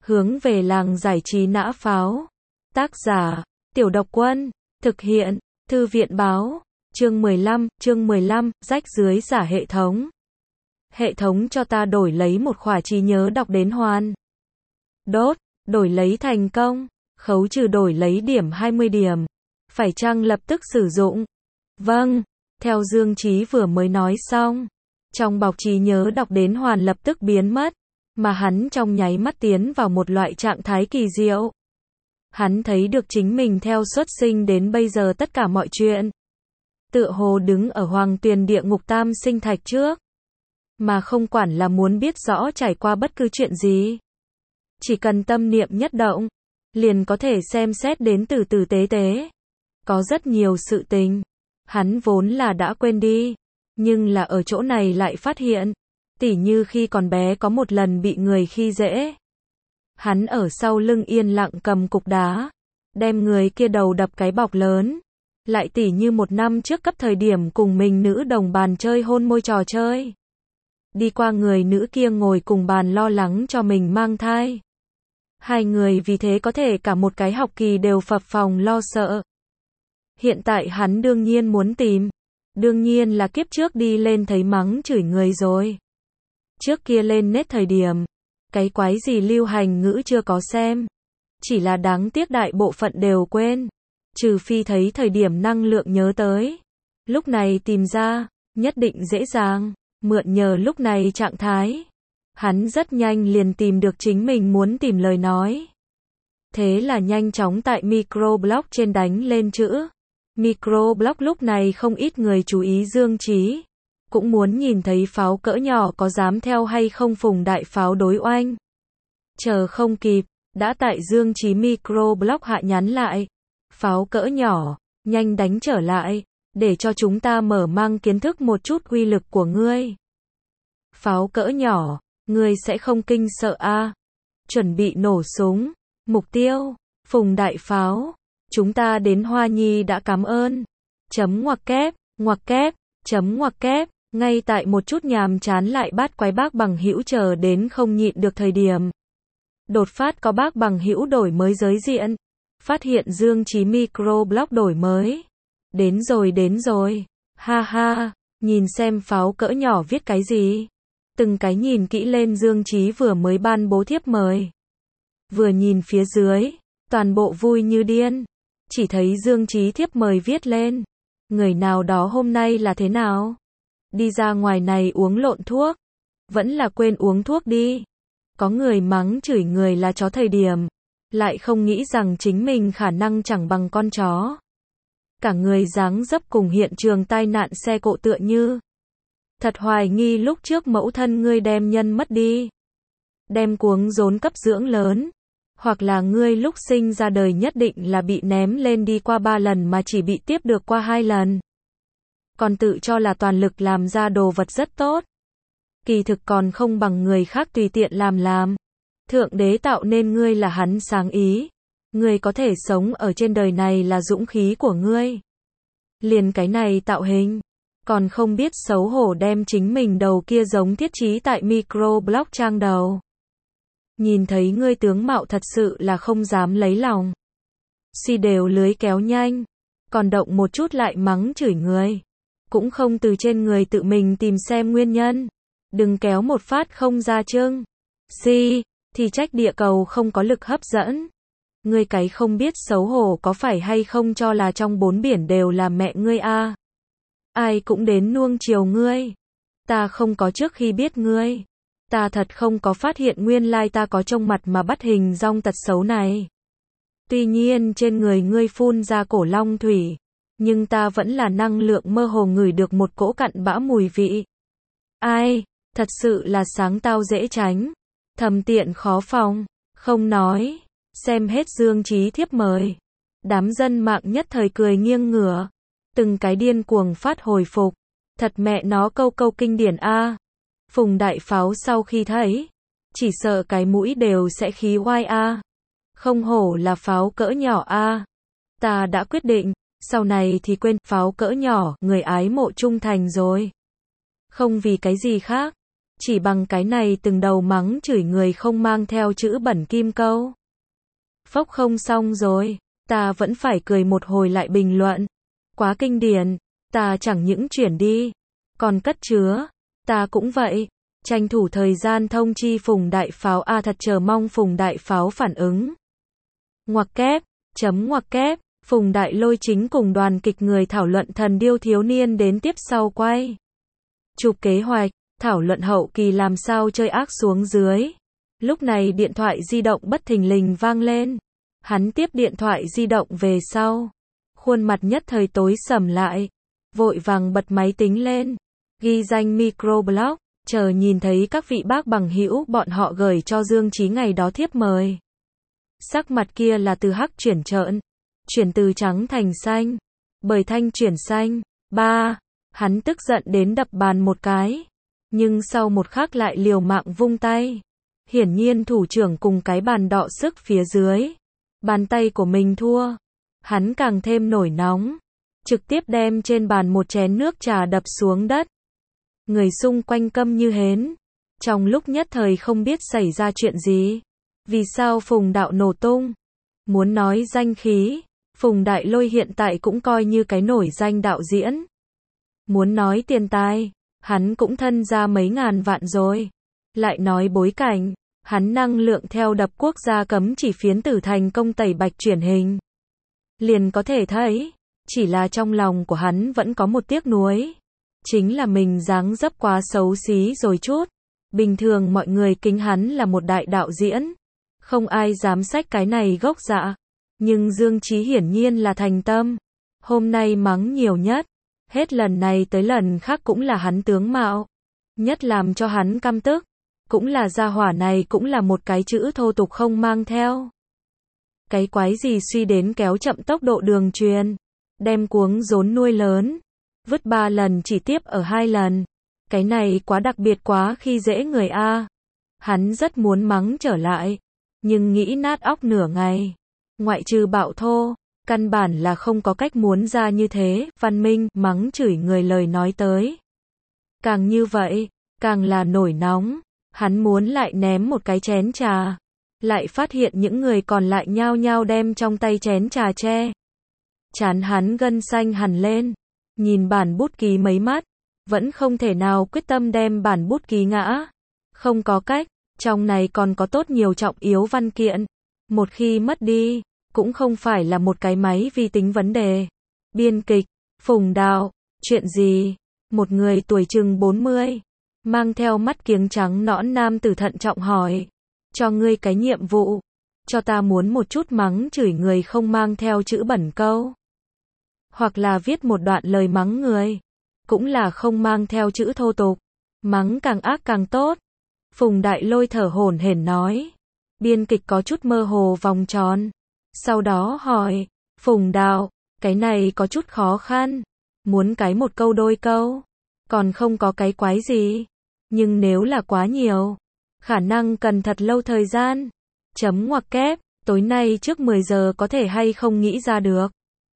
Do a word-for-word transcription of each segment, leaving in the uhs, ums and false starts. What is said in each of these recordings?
Hướng về làng giải trí nã pháo. Tác giả, Tiểu Độc Quân. Thực hiện, Thư viện báo. Chương mười lăm, chương mười lăm, rách dưới giả hệ thống. Hệ thống cho ta đổi lấy một khỏa trí nhớ đọc đến hoàn. Đốt, đổi lấy thành công. Khấu trừ đổi lấy điểm hai mươi điểm. Phải chăng lập tức sử dụng? Vâng, theo Dương Chí vừa mới nói xong. Trong bọc trí nhớ đọc đến hoàn lập tức biến mất, mà hắn trong nháy mắt tiến vào một loại trạng thái kỳ diệu. Hắn thấy được chính mình theo xuất sinh đến bây giờ tất cả mọi chuyện. Tựa hồ đứng ở hoàng tuyền địa ngục tam sinh thạch trước. Mà không quản là muốn biết rõ trải qua bất cứ chuyện gì. Chỉ cần tâm niệm nhất động, liền có thể xem xét đến từ từ tế tế. Có rất nhiều sự tình, hắn vốn là đã quên đi. Nhưng là ở chỗ này lại phát hiện. Tỉ như khi còn bé có một lần bị người khi dễ. Hắn ở sau lưng yên lặng cầm cục đá. Đem người kia đầu đập cái bọc lớn. Lại tỉ như một năm trước cấp thời điểm cùng mình nữ đồng bàn chơi hôn môi trò chơi. Đi qua người nữ kia ngồi cùng bàn lo lắng cho mình mang thai. Hai người vì thế có thể cả một cái học kỳ đều phập phồng lo sợ. Hiện tại hắn đương nhiên muốn tìm. Đương nhiên là kiếp trước đi lên thấy mắng chửi người rồi. Trước kia lên nét thời điểm, cái quái gì lưu hành ngữ chưa có xem. Chỉ là đáng tiếc đại bộ phận đều quên. Trừ phi thấy thời điểm năng lượng nhớ tới. Lúc này tìm ra, nhất định dễ dàng, mượn nhờ lúc này trạng thái. Hắn rất nhanh liền tìm được chính mình muốn tìm lời nói. Thế là nhanh chóng tại microblock trên đánh lên chữ. Microblock lúc này không ít người chú ý Dương Chí. Cũng muốn nhìn thấy pháo cỡ nhỏ có dám theo hay không phùng đại pháo đối oanh. Chờ không kịp, đã tại Dương Chí microblock hạ nhắn lại. Pháo cỡ nhỏ, nhanh đánh trở lại, để cho chúng ta mở mang kiến thức một chút uy lực của ngươi. Pháo cỡ nhỏ, ngươi sẽ không kinh sợ a? À? Chuẩn bị nổ súng, mục tiêu, phùng đại pháo. Chúng ta đến Hoa Nhi đã cảm ơn. Chấm ngoặc kép, ngoặc kép, chấm ngoặc kép. Ngay tại một chút nhàm chán lại bát quái bác bằng hữu chờ đến không nhịn được thời điểm. Đột phát có bác bằng hữu đổi mới giới diện. Phát hiện Dương Chí microblock đổi mới. Đến rồi đến rồi. Ha ha, nhìn xem pháo cỡ nhỏ viết cái gì. Từng cái nhìn kỹ lên Dương Chí vừa mới ban bố thiếp mời. Vừa nhìn phía dưới, toàn bộ vui như điên. Chỉ thấy Dương Chí thiếp mời viết lên. Người nào đó hôm nay là thế nào? Đi ra ngoài này uống lộn thuốc. Vẫn là quên uống thuốc đi. Có người mắng chửi người là chó thời điểm. Lại không nghĩ rằng chính mình khả năng chẳng bằng con chó. Cả người dáng dấp cùng hiện trường tai nạn xe cộ tựa như. Thật hoài nghi lúc trước mẫu thân ngươi đem nhân mất đi. Đem cuống rốn cấp dưỡng lớn. Hoặc là ngươi lúc sinh ra đời nhất định là bị ném lên đi qua ba lần mà chỉ bị tiếp được qua hai lần. Còn tự cho là toàn lực làm ra đồ vật rất tốt. Kỳ thực còn không bằng người khác tùy tiện làm làm. Thượng đế tạo nên ngươi là hắn sáng ý. Ngươi có thể sống ở trên đời này là dũng khí của ngươi. Liền cái này tạo hình. Còn không biết xấu hổ đem chính mình đầu kia giống thiết trí tại microblock trang đầu. Nhìn thấy ngươi tướng mạo thật sự là không dám lấy lòng. Xì đều lưới kéo nhanh. Còn động một chút lại mắng chửi người. Cũng không từ trên người tự mình tìm xem nguyên nhân. Đừng kéo một phát không ra chưng. Si, thì trách địa cầu không có lực hấp dẫn. Ngươi cái không biết xấu hổ có phải hay không cho là trong bốn biển đều là mẹ ngươi a? À? Ai cũng đến nuông chiều ngươi. Ta không có trước khi biết ngươi. Ta thật không có phát hiện nguyên lai ta có trông mặt mà bắt hình dong tật xấu này. Tuy nhiên trên người ngươi phun ra cổ long thủy. Nhưng ta vẫn là năng lượng mơ hồ ngửi được một cỗ cặn bã mùi vị. Ai, thật sự là sáng tao dễ tránh. Thầm tiện khó phòng, không nói. Xem hết Dương Chí thiếp mời. Đám dân mạng nhất thời cười nghiêng ngửa. Từng cái điên cuồng phát hồi phục. Thật mẹ nó câu câu kinh điển a. Phùng đại pháo sau khi thấy. Chỉ sợ cái mũi đều sẽ khí oai a. Không hổ là pháo cỡ nhỏ a. Ta đã quyết định. Sau này thì quên pháo cỡ nhỏ, người ái mộ trung thành rồi. Không vì cái gì khác. Chỉ bằng cái này từng đầu mắng chửi người không mang theo chữ bẩn kim câu. Phốc không xong rồi, ta vẫn phải cười một hồi lại bình luận. Quá kinh điển, ta chẳng những chuyển đi, còn cất chứa, ta cũng vậy. Tranh thủ thời gian thông chi Phùng Đại Pháo a à thật chờ mong Phùng Đại Pháo phản ứng. Ngoặc kép, chấm ngoặc kép, Phùng Đại Lôi chính cùng đoàn kịch người thảo luận Thần Điêu Thiếu Niên đến tiếp sau quay. Chụp kế hoạch, thảo luận hậu kỳ làm sao chơi ác xuống dưới. Lúc này điện thoại di động bất thình lình vang lên. Hắn tiếp điện thoại di động về sau. Khuôn mặt nhất thời tối sầm lại. Vội vàng bật máy tính lên. Ghi danh microblog. Chờ nhìn thấy các vị bác bằng hữu bọn họ gửi cho Dương Chí ngày đó thiếp mời. Sắc mặt kia là từ hắc chuyển trợn. Chuyển từ trắng thành xanh. Bởi thanh chuyển xanh. Ba. Hắn tức giận đến đập bàn một cái. Nhưng sau một khắc lại liều mạng vung tay. Hiển nhiên thủ trưởng cùng cái bàn đọ sức phía dưới. Bàn tay của mình thua. Hắn càng thêm nổi nóng. Trực tiếp đem trên bàn một chén nước trà đập xuống đất. Người xung quanh câm như hến. Trong lúc nhất thời không biết xảy ra chuyện gì. Vì sao Phùng Đạo nổ tung? Muốn nói danh khí, Phùng Đại Lôi hiện tại cũng coi như cái nổi danh đạo diễn. Muốn nói tiền tài, hắn cũng thân ra mấy ngàn vạn rồi. Lại nói bối cảnh, hắn năng lượng theo đập quốc gia cấm chỉ phiến tử thành công tẩy bạch truyền hình. Liền có thể thấy, chỉ là trong lòng của hắn vẫn có một tiếc nuối. Chính là mình dáng dấp quá xấu xí rồi chút. Bình thường mọi người kính hắn là một đại đạo diễn. Không ai dám xách cái này gốc dạ. Nhưng Dương Chí hiển nhiên là thành tâm. Hôm nay mắng nhiều nhất. Hết lần này tới lần khác cũng là hắn tướng mạo. Nhất làm cho hắn căm tức. Cũng là gia hỏa này cũng là một cái chữ thô tục không mang theo. Cái quái gì suy đến kéo chậm tốc độ đường truyền. Đem cuống rốn nuôi lớn. Vứt ba lần chỉ tiếp ở hai lần. Cái này quá đặc biệt quá khi dễ người a. Hắn rất muốn mắng trở lại. Nhưng nghĩ nát óc nửa ngày. Ngoại trừ bạo thô. Căn bản là không có cách muốn ra như thế. Văn minh mắng chửi người lời nói tới. Càng như vậy. Càng là nổi nóng. Hắn muốn lại ném một cái chén trà. Lại phát hiện những người còn lại nhao nhao đem trong tay chén trà che. Chán hắn gân xanh hẳn lên. Nhìn bản bút ký mấy mắt. Vẫn không thể nào quyết tâm đem bản bút ký ngã. Không có cách. Trong này còn có tốt nhiều trọng yếu văn kiện. Một khi mất đi. Cũng không phải là một cái máy vi tính vấn đề. Biên kịch. Phùng Đạo. Chuyện gì? Một người tuổi chừng bốn mươi. Mang theo mắt kiếng trắng nõn nam tử thận trọng hỏi. Cho ngươi cái nhiệm vụ. Cho ta muốn một chút mắng chửi người không mang theo chữ bẩn câu. Hoặc là viết một đoạn lời mắng người. Cũng là không mang theo chữ thô tục. Mắng càng ác càng tốt. Phùng Đại Lôi thở hổn hển nói. Biên kịch có chút mơ hồ vòng tròn. Sau đó hỏi. Phùng Đạo, cái này có chút khó khăn. Muốn cái một câu đôi câu. Còn không có cái quái gì. Nhưng nếu là quá nhiều. Khả năng cần thật lâu thời gian. Chấm ngoặc kép. Tối nay trước mười giờ có thể hay không nghĩ ra được.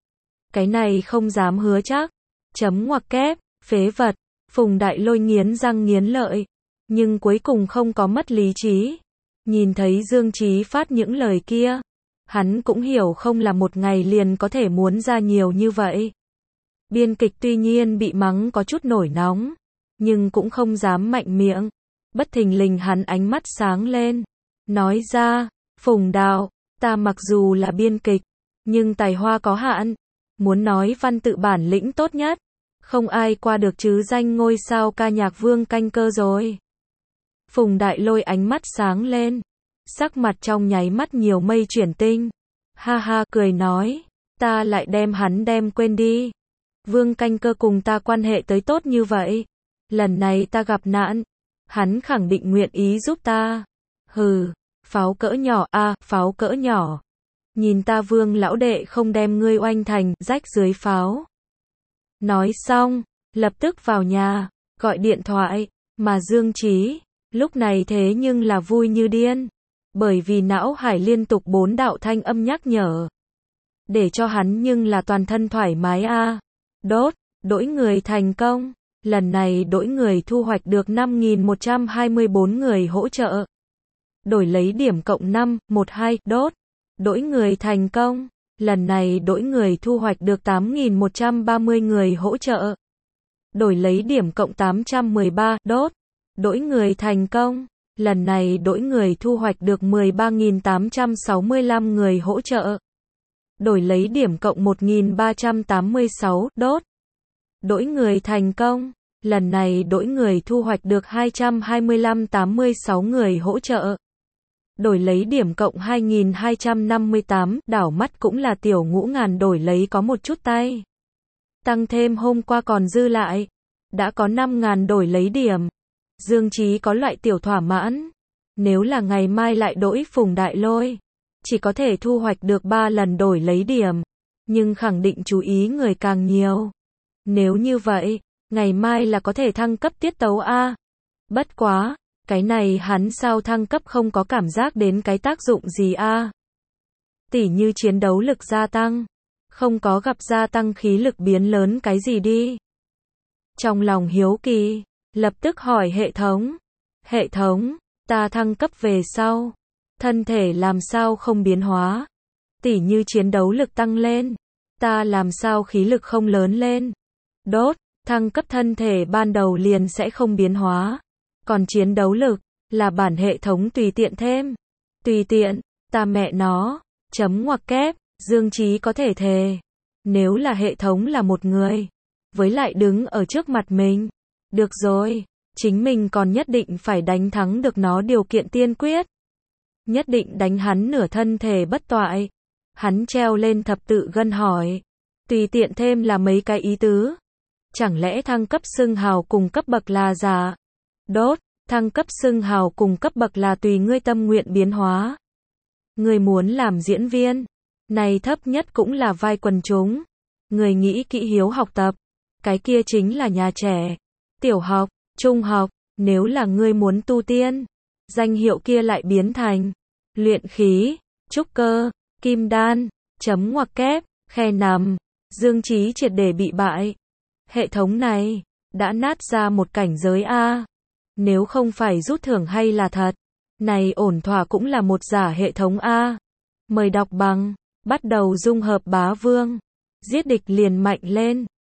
Cái này không dám hứa chắc. Chấm ngoặc kép. Phế vật. Phùng Đại Lôi nghiến răng nghiến lợi. Nhưng cuối cùng không có mất lý trí. Nhìn thấy Dương Chí phát những lời kia. Hắn cũng hiểu không là một ngày liền có thể muốn ra nhiều như vậy. Biên kịch tuy nhiên bị mắng có chút nổi nóng. Nhưng cũng không dám mạnh miệng. Bất thình lình hắn ánh mắt sáng lên. Nói ra, Phùng Đạo, ta mặc dù là biên kịch. Nhưng tài hoa có hạn. Muốn nói văn tự bản lĩnh tốt nhất. Không ai qua được chứ danh ngôi sao ca nhạc Vương Canh Cơ rồi. Phùng Đại Lôi ánh mắt sáng lên. Sắc mặt trong nháy mắt nhiều mây chuyển tinh. Ha ha cười nói. Ta lại đem hắn đem quên đi. Vương Canh Cơ cùng ta quan hệ tới tốt như vậy. Lần này ta gặp nạn. Hắn khẳng định nguyện ý giúp ta. Hừ, pháo cỡ nhỏ a à, pháo cỡ nhỏ. Nhìn ta Vương lão đệ không đem ngươi oanh thành rách dưới pháo. Nói xong, lập tức vào nhà, gọi điện thoại, mà Dương Chí, lúc này thế nhưng là vui như điên. Bởi vì não hải liên tục bốn đạo thanh âm nhắc nhở. Để cho hắn nhưng là toàn thân thoải mái a. À. Đốt, đổi người thành công. lần này đổi người thu hoạch được năm nghìn một trăm hai mươi bốn người hỗ trợ. Đổi lấy điểm cộng năm, một hai, đốt. Đổi người thành công. Lần này đổi người thu hoạch được tám nghìn một trăm ba mươi người hỗ trợ. Đổi lấy điểm cộng tám trăm mười ba, đốt. Đổi người thành công. Lần này đổi người thu hoạch được mười ba nghìn tám trăm sáu mươi lăm người hỗ trợ. Đổi lấy điểm cộng một nghìn ba trăm tám mươi sáu, đốt. Đổi người thành công. Lần này đổi người thu hoạch được hai trăm hai mươi lăm tám mươi sáu người hỗ trợ. Đổi lấy điểm cộng hai nghìn hai trăm năm mươi tám, đảo mắt cũng là tiểu ngũ ngàn đổi lấy có một chút tay. Tăng thêm hôm qua còn dư lại. Đã có năm ngàn đổi lấy điểm. Dương Chí có loại tiểu thỏa mãn. Nếu là ngày mai lại đổi Phùng Đại Lôi, chỉ có thể thu hoạch được ba lần đổi lấy điểm. Nhưng khẳng định chú ý người càng nhiều. Nếu như vậy, ngày mai là có thể thăng cấp tiết tấu A. Bất quá, cái này hắn sao thăng cấp không có cảm giác đến cái tác dụng gì A. Tỉ như chiến đấu lực gia tăng. Không có gặp gia tăng khí lực biến lớn cái gì đi. Trong lòng hiếu kỳ, lập tức hỏi hệ thống. Hệ thống, ta thăng cấp về sau, thân thể làm sao không biến hóa? Tỉ như chiến đấu lực tăng lên, ta làm sao khí lực không lớn lên? Đốt, thăng cấp thân thể ban đầu liền sẽ không biến hóa. Còn chiến đấu lực, là bản hệ thống tùy tiện thêm. Tùy tiện, ta mẹ nó, chấm ngoặc kép, Dương Chí có thể thề. Nếu là hệ thống là một người, với lại đứng ở trước mặt mình, được rồi, chính mình còn nhất định phải đánh thắng được nó điều kiện tiên quyết. Nhất định đánh hắn nửa thân thể bất toại. Hắn treo lên thập tự gân hỏi. Tùy tiện thêm là mấy cái ý tứ. Chẳng lẽ thăng cấp xưng hào cùng cấp bậc là giả? Đốt, thăng cấp xưng hào cùng cấp bậc là tùy ngươi tâm nguyện biến hóa. Người muốn làm diễn viên, này thấp nhất cũng là vai quần chúng. Người nghĩ kỹ hiếu học tập, cái kia chính là nhà trẻ, tiểu học, trung học. Nếu là ngươi muốn tu tiên, danh hiệu kia lại biến thành luyện khí, trúc cơ, kim đan, chấm ngoặc kép, khe nằm. Dương Chí triệt để bị bại. Hệ thống này đã nát ra một cảnh giới A. Nếu không phải rút thưởng hay là thật, này ổn thỏa cũng là một giả hệ thống A. Mời đọc bằng, bắt đầu dung hợp bá vương, giết địch liền mạnh lên.